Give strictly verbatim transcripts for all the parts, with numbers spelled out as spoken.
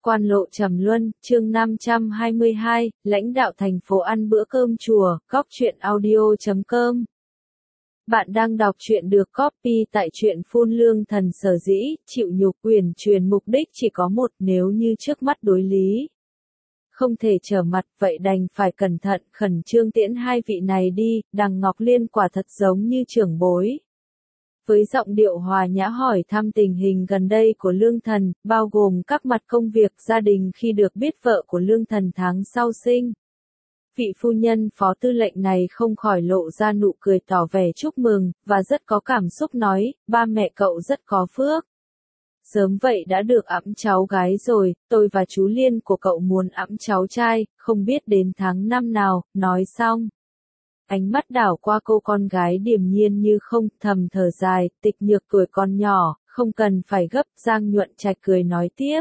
Quan lộ trầm luân, chương năm trăm hai mươi hai, lãnh đạo thành phố ăn bữa cơm chùa, góc truyện audio chấm com. Bạn đang đọc truyện được copy tại truyện phun lương thần. Sở dĩ, chịu nhục quyền truyền mục đích chỉ có một, nếu như trước mắt đối lý không thể trở mặt, vậy đành phải cẩn thận, khẩn trương tiễn hai vị này đi. Đằng Ngọc Liên quả thật giống như trưởng bối. Với giọng điệu hòa nhã hỏi thăm tình hình gần đây của Lương Thần, bao gồm các mặt công việc gia đình khi được biết vợ của Lương Thần tháng sau sinh. Vị phu nhân phó tư lệnh này không khỏi lộ ra nụ cười tỏ vẻ chúc mừng, và rất có cảm xúc nói, ba mẹ cậu rất có phước. Sớm vậy đã được ẵm cháu gái rồi, tôi và chú Liên của cậu muốn ẵm cháu trai, không biết đến tháng năm nào. Nói xong, ánh mắt đảo qua cô con gái điềm nhiên như không, thầm thở dài, Tịch Nhược tuổi còn nhỏ, không cần phải gấp. Giang Nhuận Trạch cười nói tiếp.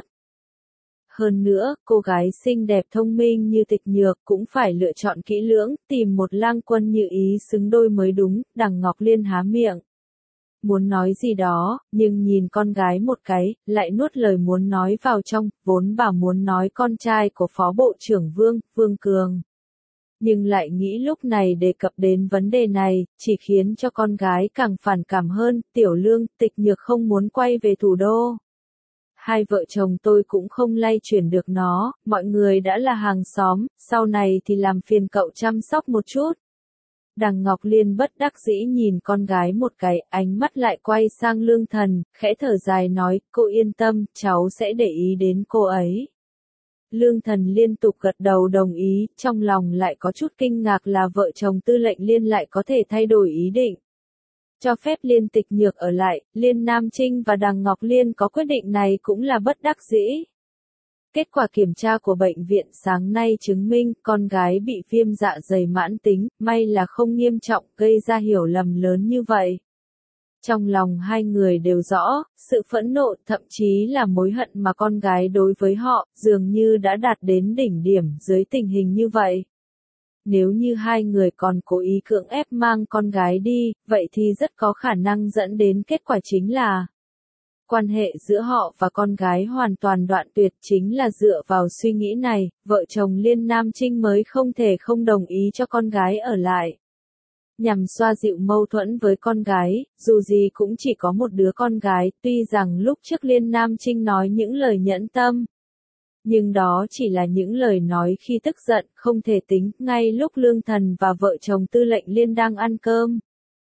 Hơn nữa, cô gái xinh đẹp thông minh như Tịch Nhược cũng phải lựa chọn kỹ lưỡng, tìm một lang quân như ý xứng đôi mới đúng. Đằng Ngọc Liên há miệng muốn nói gì đó, nhưng nhìn con gái một cái, lại nuốt lời muốn nói vào trong, vốn bảo muốn nói con trai của Phó Bộ trưởng Vương, Vương Cường. Nhưng lại nghĩ lúc này đề cập đến vấn đề này, chỉ khiến cho con gái càng phản cảm hơn. Tiểu Lương, Tịch Nhược không muốn quay về thủ đô. Hai vợ chồng tôi cũng không lay chuyển được nó, mọi người đã là hàng xóm, sau này thì làm phiền cậu chăm sóc một chút. Đằng Ngọc Liên bất đắc dĩ nhìn con gái một cái, ánh mắt lại quay sang Lương Thần, khẽ thở dài nói, cô yên tâm, cháu sẽ để ý đến cô ấy. Lương Thần liên tục gật đầu đồng ý, trong lòng lại có chút kinh ngạc là vợ chồng Tư lệnh Liên lại có thể thay đổi ý định. Cho phép Liên Tịch Nhược ở lại, Liên Nam Trinh và Đằng Ngọc Liên có quyết định này cũng là bất đắc dĩ. Kết quả kiểm tra của bệnh viện sáng nay chứng minh con gái bị viêm dạ dày mãn tính, may là không nghiêm trọng, gây ra hiểu lầm lớn như vậy. Trong lòng hai người đều rõ, sự phẫn nộ, thậm chí là mối hận mà con gái đối với họ, dường như đã đạt đến đỉnh điểm dưới tình hình như vậy. Nếu như hai người còn cố ý cưỡng ép mang con gái đi, vậy thì rất có khả năng dẫn đến kết quả chính là quan hệ giữa họ và con gái hoàn toàn đoạn tuyệt. Chính là dựa vào suy nghĩ này, vợ chồng Liên Nam Trinh mới không thể không đồng ý cho con gái ở lại. Nhằm xoa dịu mâu thuẫn với con gái, dù gì cũng chỉ có một đứa con gái, tuy rằng lúc trước Liên Nam Trinh nói những lời nhẫn tâm. Nhưng đó chỉ là những lời nói khi tức giận, không thể tính. Ngay lúc Lương Thần và vợ chồng Tư lệnh Liên đang ăn cơm,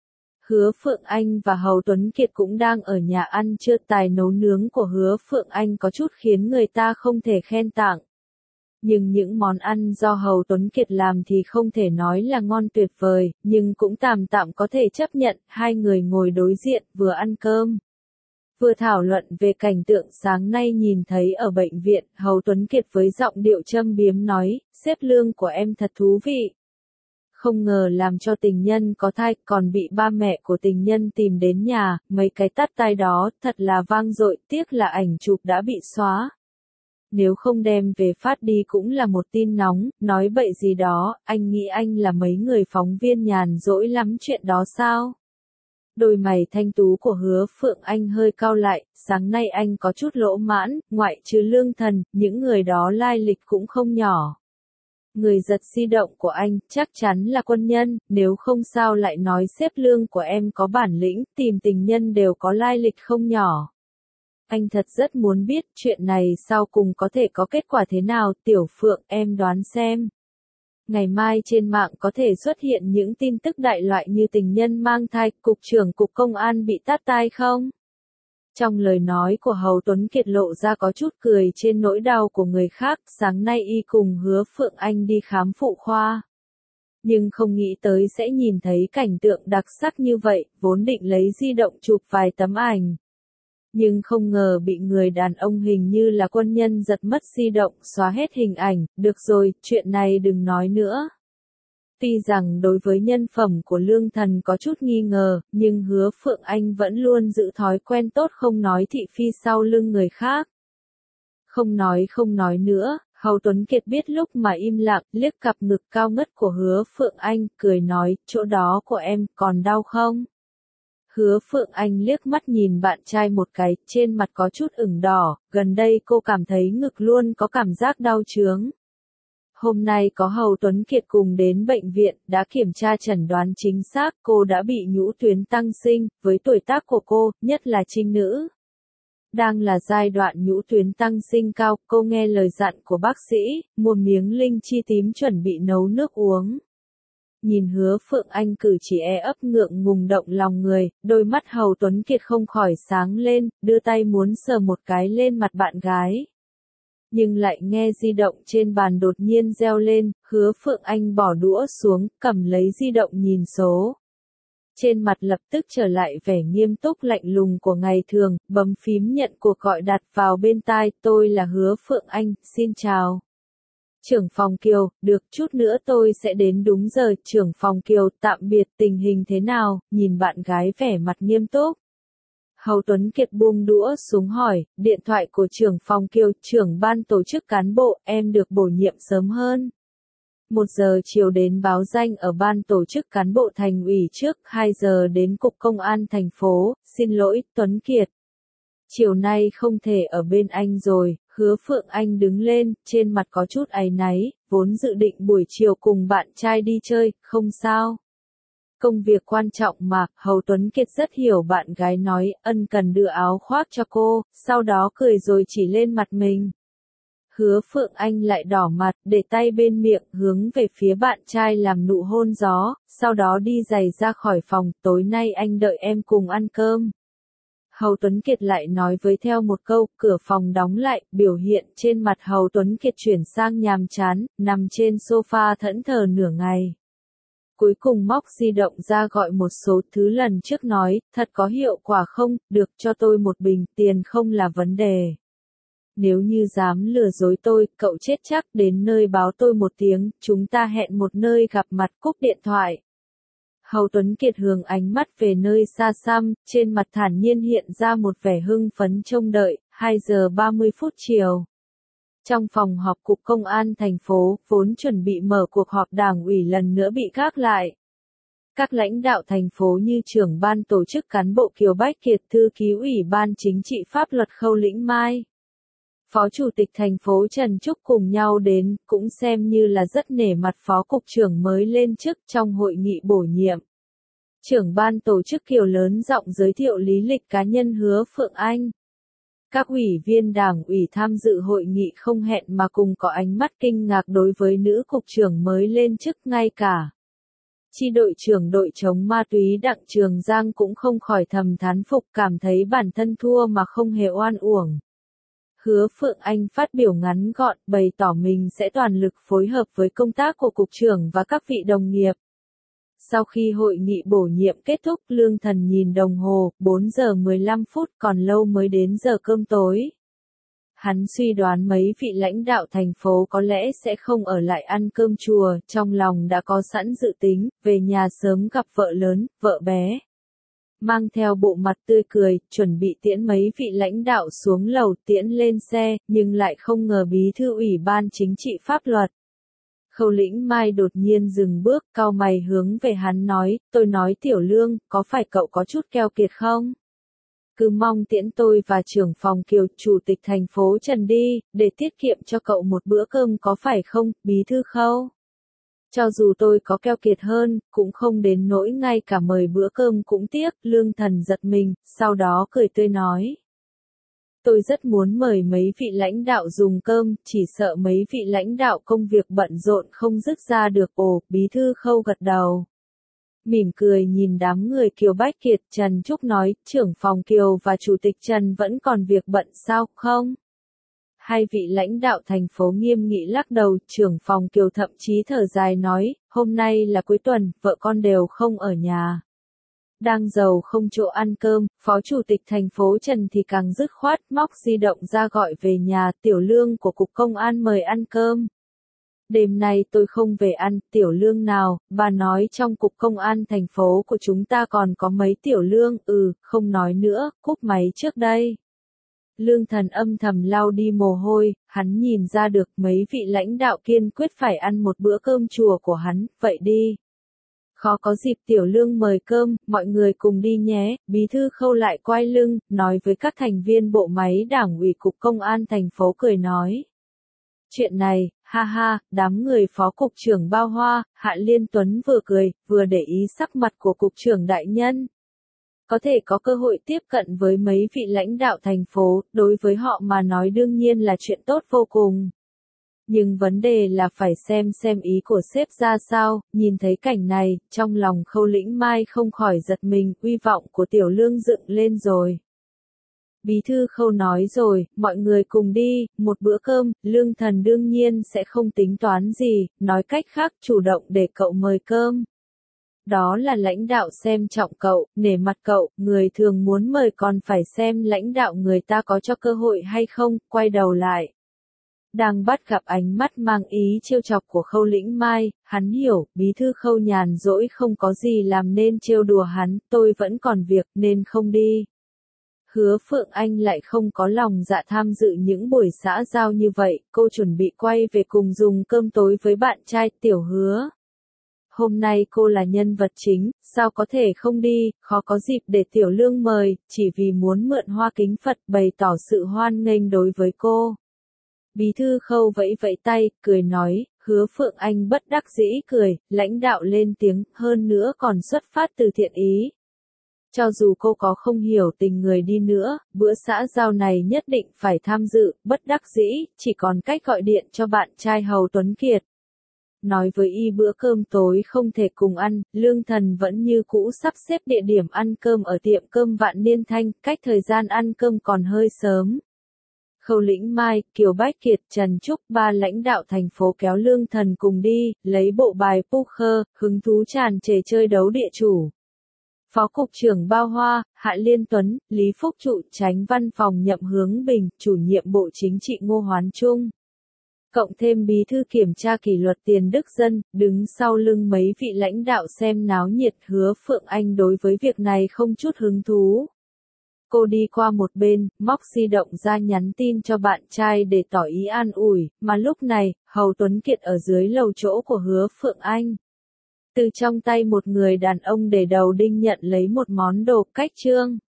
Hứa Phượng Anh và Hầu Tuấn Kiệt cũng đang ở nhà ăn trưa. Tài nấu nướng của Hứa Phượng Anh có chút khiến người ta không thể khen tặng. Nhưng những món ăn do Hầu Tuấn Kiệt làm thì không thể nói là ngon tuyệt vời, nhưng cũng tạm tạm có thể chấp nhận. Hai người ngồi đối diện, vừa ăn cơm, vừa thảo luận về cảnh tượng sáng nay nhìn thấy ở bệnh viện. Hầu Tuấn Kiệt với giọng điệu châm biếm nói, sếp Lương của em thật thú vị. Không ngờ làm cho tình nhân có thai, còn bị ba mẹ của tình nhân tìm đến nhà, mấy cái tát tai đó, thật là vang dội, tiếc là ảnh chụp đã bị xóa. Nếu không đem về phát đi cũng là một tin nóng. Nói bậy gì đó, anh nghĩ anh là mấy người phóng viên nhàn rỗi lắm chuyện đó sao? Đôi mày thanh tú của Hứa Phượng Anh hơi cau lại, sáng nay anh có chút lỗ mãn, ngoại trừ Lương Thần, những người đó lai lịch cũng không nhỏ. Người giật di động của anh, chắc chắn là quân nhân, nếu không sao lại nói sếp Lương của em có bản lĩnh, tìm tình nhân đều có lai lịch không nhỏ. Anh thật rất muốn biết, chuyện này sau cùng có thể có kết quả thế nào. Tiểu Phượng, em đoán xem. Ngày mai trên mạng có thể xuất hiện những tin tức đại loại như tình nhân mang thai, cục trưởng cục công an bị tát tai không? Trong lời nói của Hầu Tuấn Kiệt lộ ra có chút cười trên nỗi đau của người khác. Sáng nay y cùng Hứa Phượng Anh đi khám phụ khoa, nhưng không nghĩ tới sẽ nhìn thấy cảnh tượng đặc sắc như vậy, vốn định lấy di động chụp vài tấm ảnh. Nhưng không ngờ bị người đàn ông hình như là quân nhân giật mất di động, xóa hết hình ảnh. Được rồi, chuyện này đừng nói nữa. Tuy rằng đối với nhân phẩm của Lương Thần có chút nghi ngờ, nhưng Hứa Phượng Anh vẫn luôn giữ thói quen tốt không nói thị phi sau lưng người khác. Không nói không nói nữa, Hầu Tuấn Kiệt biết lúc mà im lặng, liếc cặp ngực cao ngất của Hứa Phượng Anh, cười nói, chỗ đó của em còn đau không? Hứa Phượng Anh liếc mắt nhìn bạn trai một cái, trên mặt có chút ửng đỏ, gần đây cô cảm thấy ngực luôn có cảm giác đau chướng. Hôm nay có Hầu Tuấn Kiệt cùng đến bệnh viện, đã kiểm tra chẩn đoán chính xác, cô đã bị nhũ tuyến tăng sinh, với tuổi tác của cô, nhất là trinh nữ. Đang là giai đoạn nhũ tuyến tăng sinh cao, cô nghe lời dặn của bác sĩ, mua miếng linh chi tím chuẩn bị nấu nước uống. Nhìn Hứa Phượng Anh cử chỉ e ấp ngượng ngùng động lòng người, đôi mắt Hầu Tuấn Kiệt không khỏi sáng lên, đưa tay muốn sờ một cái lên mặt bạn gái. Nhưng lại nghe di động trên bàn đột nhiên reo lên, Hứa Phượng Anh bỏ đũa xuống, cầm lấy di động nhìn số. Trên mặt lập tức trở lại vẻ nghiêm túc lạnh lùng của ngày thường, bấm phím nhận cuộc gọi đặt vào bên tai, tôi là Hứa Phượng Anh, xin chào. Trưởng phòng Kiều, được chút nữa tôi sẽ đến đúng giờ, trưởng phòng Kiều, tạm biệt, tình hình thế nào, nhìn bạn gái vẻ mặt nghiêm túc. Hầu Tuấn Kiệt buông đũa xuống hỏi, điện thoại của trưởng phòng Kiều, trưởng ban tổ chức cán bộ, em được bổ nhiệm sớm hơn. Một giờ chiều đến báo danh ở ban tổ chức cán bộ thành ủy trước, hai giờ đến cục công an thành phố, xin lỗi, Tuấn Kiệt. Chiều nay không thể ở bên anh rồi, Hứa Phượng Anh đứng lên, trên mặt có chút áy náy, vốn dự định buổi chiều cùng bạn trai đi chơi, không sao. Công việc quan trọng mà, Hầu Tuấn Kiệt rất hiểu bạn gái nói, ân cần đưa áo khoác cho cô, sau đó cười rồi chỉ lên mặt mình. Hứa Phượng Anh lại đỏ mặt, để tay bên miệng, hướng về phía bạn trai làm nụ hôn gió, sau đó đi giày ra khỏi phòng, tối nay anh đợi em cùng ăn cơm. Hầu Tuấn Kiệt lại nói với theo một câu, cửa phòng đóng lại, biểu hiện trên mặt Hầu Tuấn Kiệt chuyển sang nhàm chán, nằm trên sofa thẫn thờ nửa ngày. Cuối cùng móc di động ra gọi một số thứ lần trước nói, thật có hiệu quả không, được cho tôi một bình, tiền không là vấn đề. Nếu như dám lừa dối tôi, cậu chết chắc, đến nơi báo tôi một tiếng, chúng ta hẹn một nơi gặp mặt, cúp điện thoại. Hầu Tuấn Kiệt hướng ánh mắt về nơi xa xăm, trên mặt thản nhiên hiện ra một vẻ hưng phấn trông đợi, hai giờ ba mươi phút chiều. Trong phòng họp cục công an thành phố, vốn chuẩn bị mở cuộc họp đảng ủy lần nữa bị gác lại. Các lãnh đạo thành phố như trưởng ban tổ chức cán bộ Kiều Bách Kiệt, thư ký ủy ban chính trị pháp luật Khâu Lĩnh Mai, Phó Chủ tịch thành phố Trần Trúc cùng nhau đến, cũng xem như là rất nể mặt Phó Cục trưởng mới lên chức trong hội nghị bổ nhiệm. Trưởng ban tổ chức Kiều lớn giọng giới thiệu lý lịch cá nhân Hứa Phượng Anh. Các ủy viên đảng ủy tham dự hội nghị không hẹn mà cùng có ánh mắt kinh ngạc đối với nữ cục trưởng mới lên chức, ngay cả chi đội trưởng đội chống ma túy Đặng Trường Giang cũng không khỏi thầm thán phục, cảm thấy bản thân thua mà không hề oan uổng. Hứa Phượng Anh phát biểu ngắn gọn, bày tỏ mình sẽ toàn lực phối hợp với công tác của cục trưởng và các vị đồng nghiệp. Sau khi hội nghị bổ nhiệm kết thúc, Lương Thần nhìn đồng hồ, bốn giờ mười lăm phút, còn lâu mới đến giờ cơm tối. Hắn suy đoán mấy vị lãnh đạo thành phố có lẽ sẽ không ở lại ăn cơm chùa, trong lòng đã có sẵn dự tính, về nhà sớm gặp vợ lớn, vợ bé. Mang theo bộ mặt tươi cười, chuẩn bị tiễn mấy vị lãnh đạo xuống lầu tiễn lên xe, nhưng lại không ngờ bí thư ủy ban chính trị pháp luật. Khâu Lĩnh Mai đột nhiên dừng bước, cau mày hướng về hắn nói, tôi nói Tiểu Lương, có phải cậu có chút keo kiệt không? Cứ mong tiễn tôi và trưởng phòng Kiều, chủ tịch thành phố Trần đi, để tiết kiệm cho cậu một bữa cơm có phải không, bí thư Khâu? Cho dù tôi có keo kiệt hơn, cũng không đến nỗi ngay cả mời bữa cơm cũng tiếc, Lương Thần giật mình, sau đó cười tươi nói. Tôi rất muốn mời mấy vị lãnh đạo dùng cơm, chỉ sợ mấy vị lãnh đạo công việc bận rộn không dứt ra được. Ồ, bí thư Khâu gật đầu. Mỉm cười nhìn đám người Kiều Bách Kiệt, Trần Trúc nói, trưởng phòng Kiều và chủ tịch Trần vẫn còn việc bận sao, không? Hai vị lãnh đạo thành phố nghiêm nghị lắc đầu, trưởng phòng Kiều thậm chí thở dài nói, hôm nay là cuối tuần, vợ con đều không ở nhà. Đang giàu không chỗ ăn cơm, Phó Chủ tịch thành phố Trần thì càng dứt khoát, móc di động ra gọi về nhà, Tiểu Lương của Cục Công an mời ăn cơm. Đêm nay tôi không về ăn, Tiểu Lương nào, bà nói trong Cục Công an thành phố của chúng ta còn có mấy Tiểu Lương, ừ, không nói nữa, cúp máy trước đây. Lương Thần âm thầm lau đi mồ hôi, hắn nhìn ra được mấy vị lãnh đạo kiên quyết phải ăn một bữa cơm chùa của hắn, vậy đi. Khó có dịp Tiểu Lương mời cơm, mọi người cùng đi nhé. Bí thư Khâu lại quay lưng, nói với các thành viên bộ máy đảng ủy cục công an thành phố cười nói. Chuyện này, ha ha, đám người phó cục trưởng Bao Hoa, Hạ Liên Tuấn vừa cười, vừa để ý sắc mặt của cục trưởng đại nhân. Có thể có cơ hội tiếp cận với mấy vị lãnh đạo thành phố, đối với họ mà nói đương nhiên là chuyện tốt vô cùng. Nhưng vấn đề là phải xem xem ý của sếp ra sao, nhìn thấy cảnh này, trong lòng Khâu Lĩnh Mai không khỏi giật mình, uy vọng của Tiểu Lương dựng lên rồi. Bí thư Khâu nói rồi, mọi người cùng đi, một bữa cơm, Lương Thần đương nhiên sẽ không tính toán gì, nói cách khác chủ động để cậu mời cơm. Đó là lãnh đạo xem trọng cậu, nể mặt cậu, người thường muốn mời còn phải xem lãnh đạo người ta có cho cơ hội hay không, quay đầu lại. Đang bắt gặp ánh mắt mang ý trêu chọc của Khâu Lĩnh Mai, hắn hiểu, bí thư Khâu nhàn rỗi không có gì làm nên trêu đùa hắn, tôi vẫn còn việc nên không đi. Hứa Phượng Anh lại không có lòng dạ tham dự những buổi xã giao như vậy, cô chuẩn bị quay về cùng dùng cơm tối với bạn trai Tiểu Hứa. Hôm nay cô là nhân vật chính, sao có thể không đi, khó có dịp để Tiểu Lương mời, chỉ vì muốn mượn hoa kính Phật bày tỏ sự hoan nghênh đối với cô. Bí thư Khâu vẫy vẫy tay, cười nói, Hứa Phượng Anh bất đắc dĩ cười, lãnh đạo lên tiếng, hơn nữa còn xuất phát từ thiện ý. Cho dù cô có không hiểu tình người đi nữa, bữa xã giao này nhất định phải tham dự, bất đắc dĩ, chỉ còn cách gọi điện cho bạn trai Hầu Tuấn Kiệt. Nói với y bữa cơm tối không thể cùng ăn, Lương Thần vẫn như cũ sắp xếp địa điểm ăn cơm ở tiệm cơm Vạn Niên Thanh, cách thời gian ăn cơm còn hơi sớm. Khâu Lĩnh Mai, Kiều Bách Kiệt, Trần Trúc ba lãnh đạo thành phố kéo Lương Thần cùng đi, lấy bộ bài poker, hứng thú tràn trề chơi đấu địa chủ. Phó Cục trưởng Bao Hoa, Hạ Liên Tuấn, Lý Phúc Trụ, Chánh Văn phòng Nhậm Hướng Bình, Chủ nhiệm Bộ Chính trị Ngô Hoán Trung. Cộng thêm bí thư kiểm tra kỷ luật Tiền Đức Dân, đứng sau lưng mấy vị lãnh đạo xem náo nhiệt. Hứa Phượng Anh đối với việc này không chút hứng thú. Cô đi qua một bên, móc di động ra nhắn tin cho bạn trai để tỏ ý an ủi, mà lúc này, Hầu Tuấn Kiệt ở dưới lầu chỗ của Hứa Phượng Anh. Từ trong tay một người đàn ông để đầu đinh nhận lấy một món đồ cách trương.